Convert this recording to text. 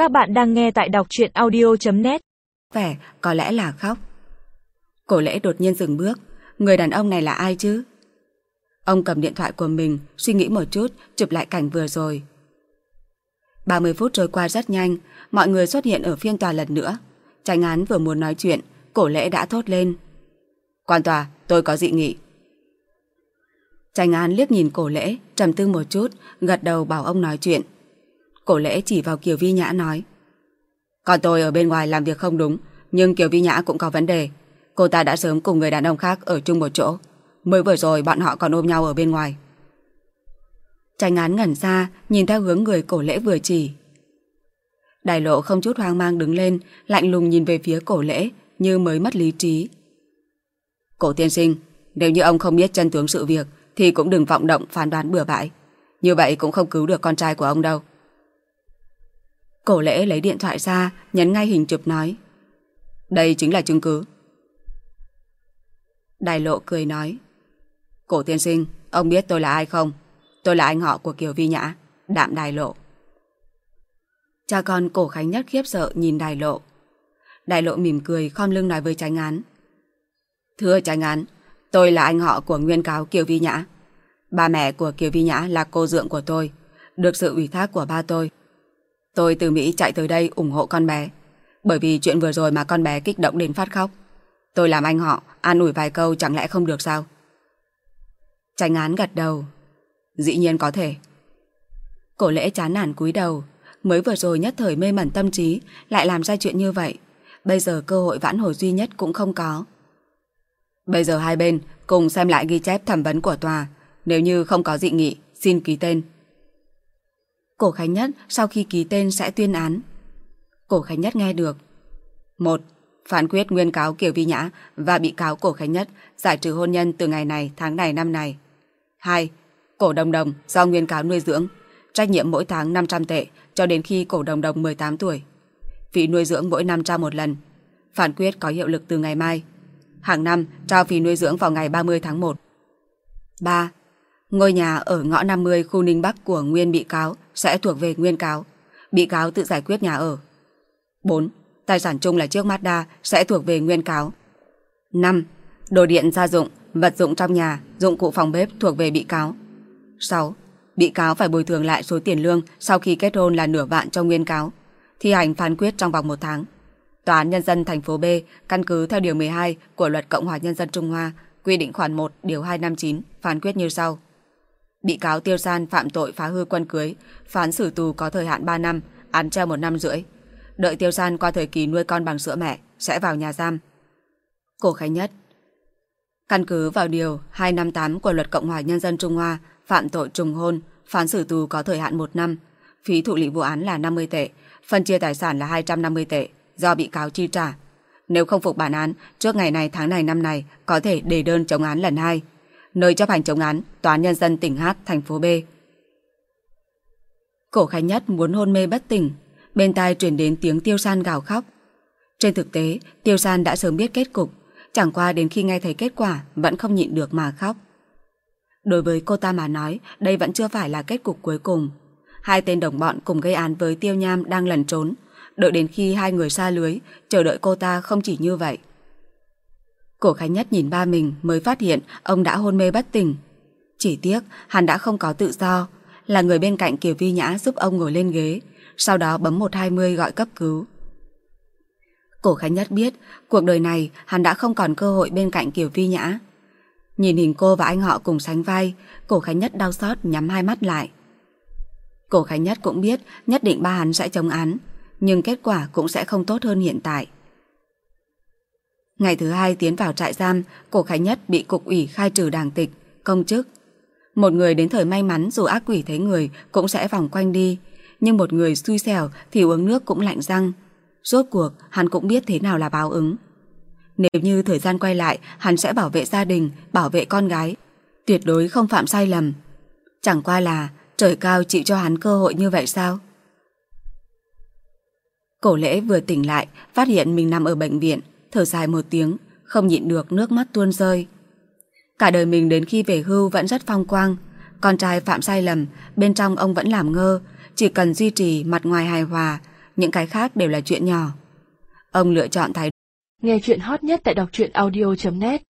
Các bạn đang nghe tại đọc truyện audio.net. Vẻ có lẽ là khóc. Cổ Lễ đột nhiên dừng bước. Người đàn ông này là ai chứ? Ông cầm điện thoại của mình, suy nghĩ một chút, chụp lại cảnh vừa rồi. 30 phút trôi qua rất nhanh, mọi người xuất hiện ở phiên tòa lần nữa. Chánh án vừa muốn nói chuyện, Cổ Lễ đã thốt lên: "Quan tòa, tôi có dị nghị." Chánh án liếc nhìn Cổ Lễ, trầm tư một chút, gật đầu bảo ông nói chuyện. Cổ Lễ chỉ vào Kiều Vi Nhã nói: "Còn tôi ở bên ngoài làm việc không đúng, nhưng Kiều Vi Nhã cũng có vấn đề. Cô ta đã sớm cùng người đàn ông khác ở chung một chỗ. Mới vừa rồi bọn họ còn ôm nhau ở bên ngoài." Chánh án ngẩn ra, nhìn theo hướng người Cổ Lễ vừa chỉ. Đài Lộ không chút hoang mang đứng lên, lạnh lùng nhìn về phía Cổ Lễ, như mới mất lý trí. "Cổ tiên sinh, nếu như ông không biết chân tướng sự việc thì cũng đừng vọng động phán đoán bừa bãi. Như vậy cũng không cứu được con trai của ông đâu." Cổ Lễ lấy điện thoại ra, nhấn ngay hình chụp nói: "Đây chính là chứng cứ." Đài Lộ cười nói: "Cổ tiên sinh, ông biết tôi là ai không? Tôi là anh họ của Kiều Vi Nhã, Đạm Đài Lộ." Cha con Cổ Khánh Nhất khiếp sợ nhìn Đài Lộ. Đài Lộ mỉm cười khom lưng nói với chánh án: "Thưa chánh án, tôi là anh họ của nguyên cáo Kiều Vi Nhã. Ba mẹ của Kiều Vi Nhã là cô dượng của tôi, được sự ủy thác của ba tôi. Tôi từ Mỹ chạy tới đây ủng hộ con bé, bởi vì chuyện vừa rồi mà con bé kích động đến phát khóc. Tôi làm anh họ, an ủi vài câu chẳng lẽ không được sao?" Chánh án gật đầu: "Dĩ nhiên có thể." Cổ Lễ chán nản cúi đầu. Mới vừa rồi nhất thời mê mẩn tâm trí, lại làm ra chuyện như vậy. Bây giờ cơ hội vãn hồi duy nhất cũng không có. "Bây giờ hai bên cùng xem lại ghi chép thẩm vấn của tòa. Nếu như không có dị nghị, xin ký tên." Cổ Khánh Nhất sau khi ký tên sẽ tuyên án. Cổ Khánh Nhất nghe được: 1. Phán quyết nguyên cáo Kiều Vi Nhã và bị cáo Cổ Khánh Nhất giải trừ hôn nhân từ ngày này, tháng này, năm này. 2. Cổ Đồng Đồng do nguyên cáo nuôi dưỡng, trách nhiệm mỗi tháng 500 tệ cho đến khi Cổ Đồng Đồng 18 tuổi. Phí nuôi dưỡng mỗi năm trao một lần. Phán quyết có hiệu lực từ ngày mai. Hàng năm trao phí nuôi dưỡng vào ngày 30 tháng 1. 3. Ngôi nhà ở ngõ 50 khu Ninh Bắc của nguyên bị cáo sẽ thuộc về nguyên cáo. Bị cáo tự giải quyết nhà ở. 4. Tài sản chung là chiếc Mazda sẽ thuộc về nguyên cáo. 5. Đồ điện gia dụng, vật dụng trong nhà, dụng cụ phòng bếp thuộc về bị cáo. 6. Bị cáo phải bồi thường lại số tiền lương sau khi kết hôn là nửa vạn cho nguyên cáo. Thi hành phán quyết trong vòng 1 tháng. Tòa án Nhân dân thành phố B căn cứ theo điều 12 của Luật Cộng hòa Nhân dân Trung Hoa quy định khoản 1 điều 259 phán quyết như sau: Bị cáo Tiêu San phạm tội phá hư quân cưới, phán xử tù có thời hạn 3 năm, án treo 1 năm rưỡi. Đợi Tiêu San qua thời kỳ nuôi con bằng sữa mẹ sẽ vào nhà giam. Cổ Khánh Nhất: Căn cứ vào điều 258 của Luật Cộng hòa Nhân dân Trung Hoa phạm tội trùng hôn, phán xử tù có thời hạn 1 năm. Phí thụ lý vụ án là 50 tệ, phân chia tài sản là 250 tệ do bị cáo chi trả. Nếu không phục bản án, trước ngày này, tháng này, năm này có thể đề đơn chống án lần 2. Nơi chấp hành chống án, Tòa án Nhân dân tỉnh H, thành phố B. Cổ Khánh Nhất muốn hôn mê bất tỉnh. Bên tai truyền đến tiếng Tiêu San gào khóc. Trên thực tế, Tiêu San đã sớm biết kết cục, chẳng qua đến khi nghe thấy kết quả vẫn không nhịn được mà khóc. Đối với cô ta mà nói, đây vẫn chưa phải là kết cục cuối cùng. Hai tên đồng bọn cùng gây án với Tiêu Nham đang lẩn trốn, đợi đến khi hai người xa lưới, chờ đợi cô ta không chỉ như vậy. Cổ Khánh Nhất nhìn ba mình mới phát hiện ông đã hôn mê bất tỉnh. Chỉ tiếc hắn đã không có tự do, là người bên cạnh Kiều Vi Nhã giúp ông ngồi lên ghế, sau đó bấm 120 gọi cấp cứu. Cổ Khánh Nhất biết cuộc đời này hắn đã không còn cơ hội bên cạnh Kiều Vi Nhã. Nhìn hình cô và anh họ cùng sánh vai, Cổ Khánh Nhất đau xót nhắm hai mắt lại. Cổ Khánh Nhất cũng biết nhất định ba hắn sẽ chống án, nhưng kết quả cũng sẽ không tốt hơn hiện tại. Ngày thứ 2 tiến vào trại giam, Cổ Khánh Nhất bị cục ủy khai trừ đảng tịch, công chức. Một người đến thời may mắn dù ác quỷ thấy người cũng sẽ vòng quanh đi, nhưng một người xui xẻo thì uống nước cũng lạnh răng. Rốt cuộc hắn cũng biết thế nào là báo ứng. Nếu như thời gian quay lại, hắn sẽ bảo vệ gia đình, bảo vệ con gái, tuyệt đối không phạm sai lầm. Chẳng qua là trời cao chịu cho hắn cơ hội như vậy sao? Cổ Lễ vừa tỉnh lại, phát hiện mình nằm ở bệnh viện, thở dài một tiếng, không nhịn được nước mắt tuôn rơi. Cả đời mình đến khi về hưu vẫn rất phong quang. Con trai phạm sai lầm, bên trong ông vẫn làm ngơ, chỉ cần duy trì mặt ngoài hài hòa, những cái khác đều là chuyện nhỏ. Ông lựa chọn thái độ. Nghe chuyện hot nhất tại đọc truyện audio.net